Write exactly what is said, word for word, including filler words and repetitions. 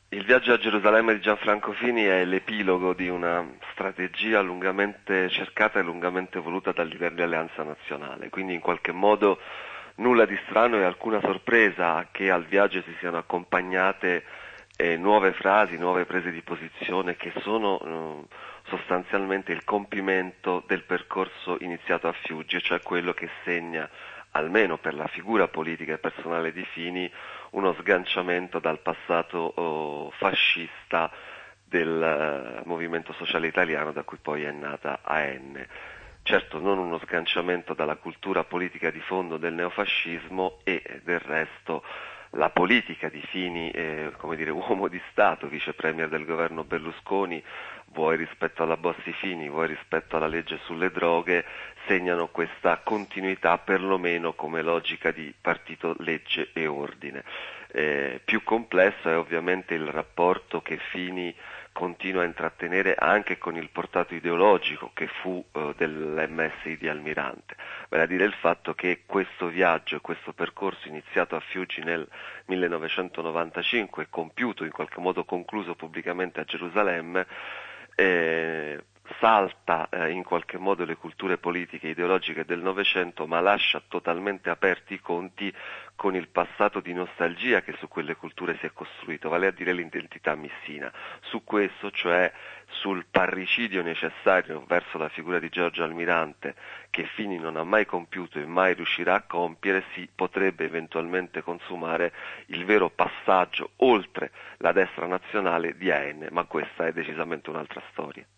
Il viaggio a Gerusalemme di Gianfranco Fini è l'epilogo di una strategia lungamente cercata e lungamente voluta dal leader di Alleanza Nazionale, quindi in qualche modo nulla di strano e alcuna sorpresa che al viaggio si siano accompagnate eh, nuove frasi, nuove prese di posizione che sono eh, sostanzialmente il compimento del percorso iniziato a Fiuggi, cioè quello che segna, almeno per la figura politica e personale di Fini, uno sganciamento dal passato oh, fascista del uh, movimento sociale italiano da cui poi è nata A N. Certo non uno sganciamento dalla cultura politica di fondo del neofascismo e del resto la politica di Fini, eh, come dire, uomo di Stato, vice premier del governo Berlusconi, vuoi rispetto alla Bossi-Fini, vuoi rispetto alla legge sulle droghe, segnano questa continuità perlomeno come logica di partito, legge e ordine. Eh, più complesso è ovviamente il rapporto che Fini continua a intrattenere anche con il portato ideologico che fu eh, dell'M S I di Almirante, vale a dire il fatto che questo viaggio e questo percorso iniziato a Fiuggi nel millenovecentonovantacinque e compiuto, in qualche modo concluso pubblicamente a Gerusalemme, eh, salta eh, in qualche modo le culture politiche e ideologiche del Novecento, ma lascia totalmente aperti i conti con il passato di nostalgia che su quelle culture si è costruito, vale a dire l'identità missina. Su questo, cioè sul parricidio necessario verso la figura di Giorgio Almirante, che Fini non ha mai compiuto e mai riuscirà a compiere, si potrebbe eventualmente consumare il vero passaggio oltre la destra nazionale di A N, ma questa è decisamente un'altra storia.